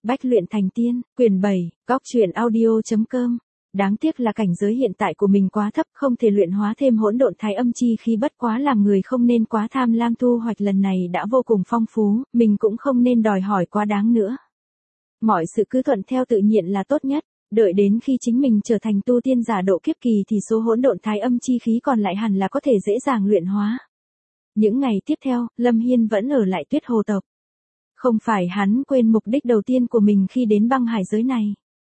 Bách luyện thành tiên, quyển 7, góc truyện audio.com. Đáng tiếc là cảnh giới hiện tại của mình quá thấp, không thể luyện hóa thêm hỗn độn thái âm chi khí, bất quá làm người không nên quá tham lam, thu hoạch lần này đã vô cùng phong phú, mình cũng không nên đòi hỏi quá đáng nữa. Mọi sự cứ thuận theo tự nhiên là tốt nhất, đợi đến khi chính mình trở thành tu tiên giả độ kiếp kỳ thì số hỗn độn thái âm chi khí còn lại hẳn là có thể dễ dàng luyện hóa. Những ngày tiếp theo, Lâm Hiên vẫn ở lại Tuyết Hồ tộc. Không phải hắn quên mục đích đầu tiên của mình khi đến băng hải giới này.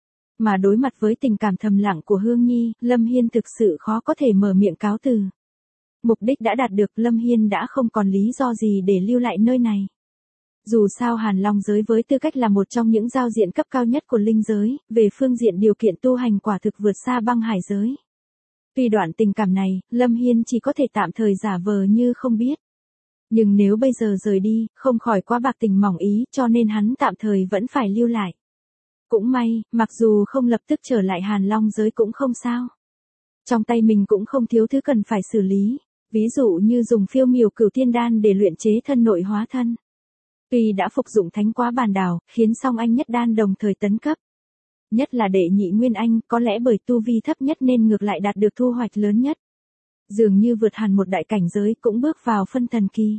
Mà đối mặt với tình cảm thầm lặng của Hương Nhi, Lâm Hiên thực sự khó có thể mở miệng cáo từ. Mục đích đã đạt được, Lâm Hiên đã không còn lý do gì để lưu lại nơi này. Dù sao Hàn Long giới với tư cách là một trong những giao diện cấp cao nhất của linh giới, về phương diện điều kiện tu hành quả thực vượt xa băng hải giới. Vì đoạn tình cảm này, Lâm Hiên chỉ có thể tạm thời giả vờ như không biết. Nhưng nếu bây giờ rời đi, không khỏi quá bạc tình mỏng ý, cho nên hắn tạm thời vẫn phải lưu lại. Cũng may, mặc dù không lập tức trở lại Hàn Long giới cũng không sao. Trong tay mình cũng không thiếu thứ cần phải xử lý, ví dụ như dùng phiêu miểu cửu tiên đan để luyện chế thân nội hóa thân. Tuy đã phục dụng thánh quá bàn đào, khiến song anh nhất đan đồng thời tấn cấp. Nhất là đệ nhị nguyên anh, có lẽ bởi tu vi thấp nhất nên ngược lại đạt được thu hoạch lớn nhất. Dường như vượt hẳn một đại cảnh giới, cũng bước vào phân thần kỳ.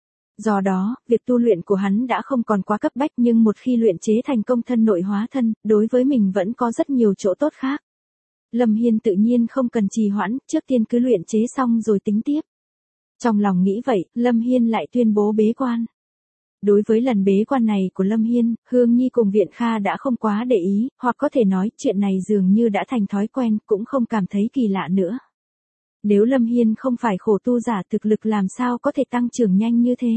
Do đó, việc tu luyện của hắn đã không còn quá cấp bách, nhưng một khi luyện chế thành công thân nội hóa thân, đối với mình vẫn có rất nhiều chỗ tốt khác. Lâm Hiên tự nhiên không cần trì hoãn, trước tiên cứ luyện chế xong rồi tính tiếp. Trong lòng nghĩ vậy, Lâm Hiên lại tuyên bố bế quan. Đối với lần bế quan này của Lâm Hiên, Hương Nhi cùng Viện Kha đã không quá để ý, hoặc có thể nói chuyện này dường như đã thành thói quen, cũng không cảm thấy kỳ lạ nữa. Nếu Lâm Hiên không phải khổ tu giả, thực lực làm sao có thể tăng trưởng nhanh như thế.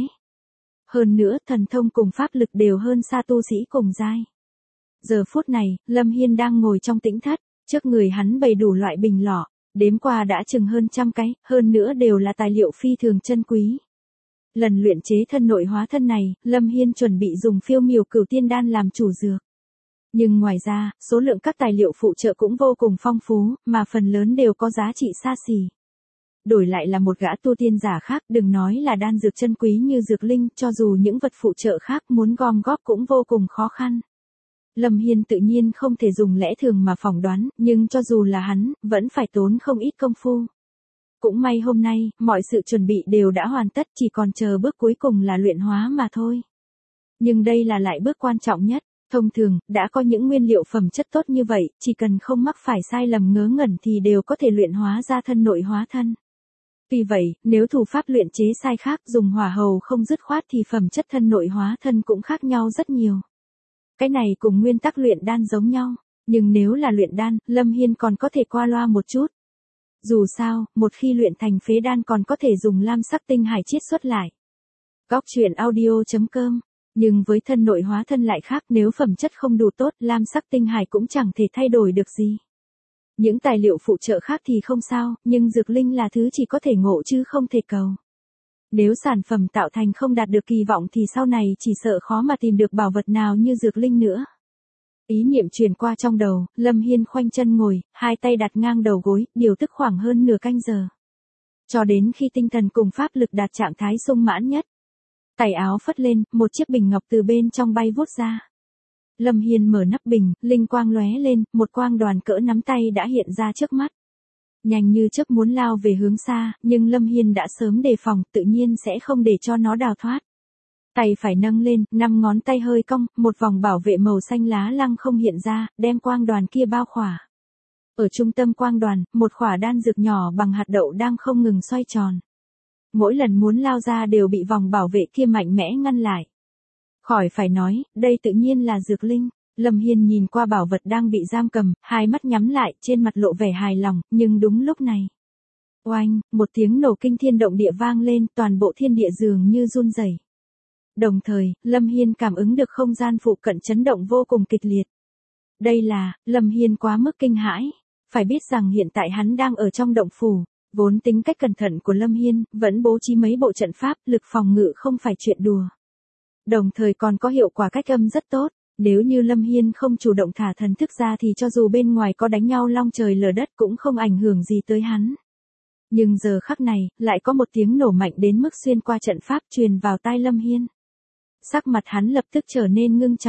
Hơn nữa, thần thông cùng pháp lực đều hơn xa tu sĩ cùng giai. Giờ phút này, Lâm Hiên đang ngồi trong tĩnh thất, trước người hắn bày đủ loại bình lọ, đếm qua đã chừng hơn 100 cái, hơn nữa đều là tài liệu phi thường chân quý. Lần luyện chế thân nội hóa thân này, Lâm Hiên chuẩn bị dùng phiêu miểu cửu tiên đan làm chủ dược. Nhưng ngoài ra, số lượng các tài liệu phụ trợ cũng vô cùng phong phú, mà phần lớn đều có giá trị xa xỉ. Đổi lại là một gã tu tiên giả khác, đừng nói là đan dược chân quý như dược linh, cho dù những vật phụ trợ khác muốn gom góp cũng vô cùng khó khăn. Lâm Hiên tự nhiên không thể dùng lẽ thường mà phỏng đoán, nhưng cho dù là hắn, vẫn phải tốn không ít công phu. Cũng may hôm nay, mọi sự chuẩn bị đều đã hoàn tất, chỉ còn chờ bước cuối cùng là luyện hóa mà thôi. Nhưng đây là lại bước quan trọng nhất. Thông thường, đã có những nguyên liệu phẩm chất tốt như vậy, chỉ cần không mắc phải sai lầm ngớ ngẩn thì đều có thể luyện hóa ra thân nội hóa thân. Vì vậy, nếu thủ pháp luyện chế sai khác, dùng hỏa hầu không dứt khoát thì phẩm chất thân nội hóa thân cũng khác nhau rất nhiều. Cái này cùng nguyên tắc luyện đan giống nhau, nhưng nếu là luyện đan, Lâm Hiên còn có thể qua loa một chút. Dù sao, một khi luyện thành phế đan còn có thể dùng lam sắc tinh hải chiết xuất lại. Góc truyện audio.com. Nhưng với thân nội hóa thân lại khác, nếu phẩm chất không đủ tốt, lam sắc tinh hải cũng chẳng thể thay đổi được gì. Những tài liệu phụ trợ khác thì không sao, nhưng dược linh là thứ chỉ có thể ngộ chứ không thể cầu. Nếu sản phẩm tạo thành không đạt được kỳ vọng thì sau này chỉ sợ khó mà tìm được bảo vật nào như dược linh nữa. Ý niệm truyền qua trong đầu, Lâm Hiên khoanh chân ngồi, hai tay đặt ngang đầu gối, điều tức khoảng hơn nửa canh giờ. Cho đến khi tinh thần cùng pháp lực đạt trạng thái sung mãn nhất. Tay áo phất lên, một chiếc bình ngọc từ bên trong bay vút ra. Lâm Hiên mở nắp bình, linh quang lóe lên, một quang đoàn cỡ nắm tay đã hiện ra trước mắt. Nhanh như chớp muốn lao về hướng xa, nhưng Lâm Hiên đã sớm đề phòng, tự nhiên sẽ không để cho nó đào thoát. Tay phải nâng lên, 5 ngón tay hơi cong, một vòng bảo vệ màu xanh lá lăng không hiện ra, đem quang đoàn kia bao khỏa. Ở trung tâm quang đoàn, một khỏa đan dược nhỏ bằng hạt đậu đang không ngừng xoay tròn. Mỗi lần muốn lao ra đều bị vòng bảo vệ kia mạnh mẽ ngăn lại. Khỏi phải nói, đây tự nhiên là dược linh. Lâm Hiên nhìn qua bảo vật đang bị giam cầm, hai mắt nhắm lại, trên mặt lộ vẻ hài lòng, nhưng đúng lúc này. Oanh, một tiếng nổ kinh thiên động địa vang lên, toàn bộ thiên địa dường như run rẩy. Đồng thời, Lâm Hiên cảm ứng được không gian phụ cận chấn động vô cùng kịch liệt. Đây là, Lâm Hiên quá mức kinh hãi. Phải biết rằng hiện tại hắn đang ở trong động phủ. Vốn tính cách cẩn thận của Lâm Hiên, vẫn bố trí mấy bộ trận pháp, lực phòng ngự không phải chuyện đùa. Đồng thời còn có hiệu quả cách âm rất tốt. Nếu như Lâm Hiên không chủ động thả thần thức ra thì cho dù bên ngoài có đánh nhau long trời lở đất cũng không ảnh hưởng gì tới hắn. Nhưng giờ khắc này, lại có một tiếng nổ mạnh đến mức xuyên qua trận pháp truyền vào tai Lâm Hiên. Sắc mặt hắn lập tức trở nên ngưng trọng.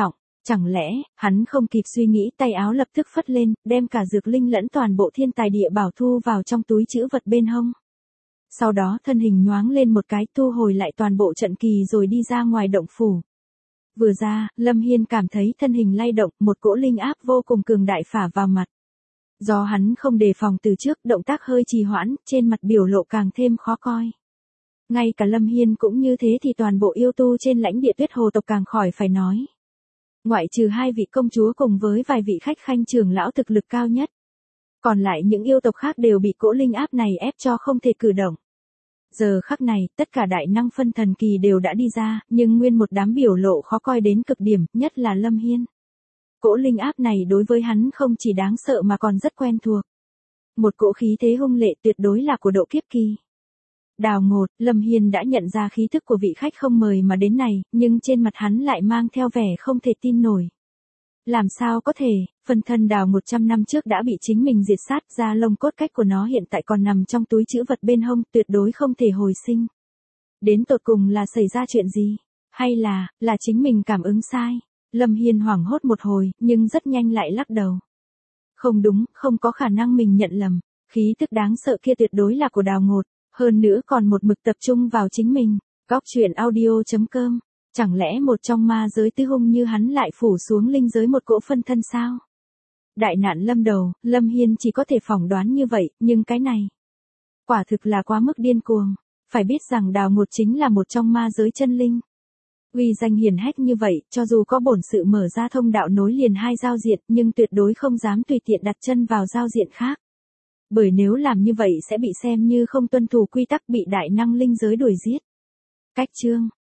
Chẳng lẽ, hắn không kịp suy nghĩ tay áo lập tức phất lên, đem cả dược linh lẫn toàn bộ thiên tài địa bảo thu vào trong túi trữ vật bên hông. Sau đó thân hình nhoáng lên một cái thu hồi lại toàn bộ trận kỳ rồi đi ra ngoài động phủ. Vừa ra, Lâm Hiên cảm thấy thân hình lay động, một cỗ linh áp vô cùng cường đại phả vào mặt. Do hắn không đề phòng từ trước, động tác hơi trì hoãn, trên mặt biểu lộ càng thêm khó coi. Ngay cả Lâm Hiên cũng như thế thì toàn bộ yêu tu trên lãnh địa Tuyết Hồ tộc càng khỏi phải nói. Ngoại trừ 2 vị công chúa cùng với vài vị khách khanh trưởng lão thực lực cao nhất. Còn lại những yêu tộc khác đều bị cỗ linh áp này ép cho không thể cử động. Giờ khắc này, tất cả đại năng phân thần kỳ đều đã đi ra, nhưng nguyên một đám biểu lộ khó coi đến cực điểm, nhất là Lâm Hiên. Cỗ linh áp này đối với hắn không chỉ đáng sợ mà còn rất quen thuộc. Một cỗ khí thế hung lệ tuyệt đối là của độ kiếp kỳ. Đào Ngột, Lâm Hiên đã nhận ra khí thức của vị khách không mời mà đến này, nhưng trên mặt hắn lại mang theo vẻ không thể tin nổi. Làm sao có thể, phân thân Đào 100 năm trước đã bị chính mình diệt sát, da lông cốt cách của nó hiện tại còn nằm trong túi trữ vật bên hông, tuyệt đối không thể hồi sinh. Đến tột cùng là xảy ra chuyện gì? Hay là chính mình cảm ứng sai? Lâm Hiên hoảng hốt một hồi, nhưng rất nhanh lại lắc đầu. Không đúng, không có khả năng mình nhận lầm. Khí tức đáng sợ kia tuyệt đối là của Đào Ngột, hơn nữa còn một mực tập trung vào chính mình. Góc truyện audio.com. Chẳng lẽ một trong ma giới tứ hung như hắn lại phủ xuống linh giới một cỗ phân thân sao? Đại nạn lâm đầu, Lâm Hiên chỉ có thể phỏng đoán như vậy, nhưng cái này quả thực là quá mức điên cuồng. Phải biết rằng Đào Ngột chính là một trong ma giới chân linh. Uy danh hiển hách như vậy, cho dù có bổn sự mở ra thông đạo nối liền 2 giao diện, nhưng tuyệt đối không dám tùy tiện đặt chân vào giao diện khác. Bởi nếu làm như vậy sẽ bị xem như không tuân thủ quy tắc, bị đại năng linh giới đuổi giết. Cách chương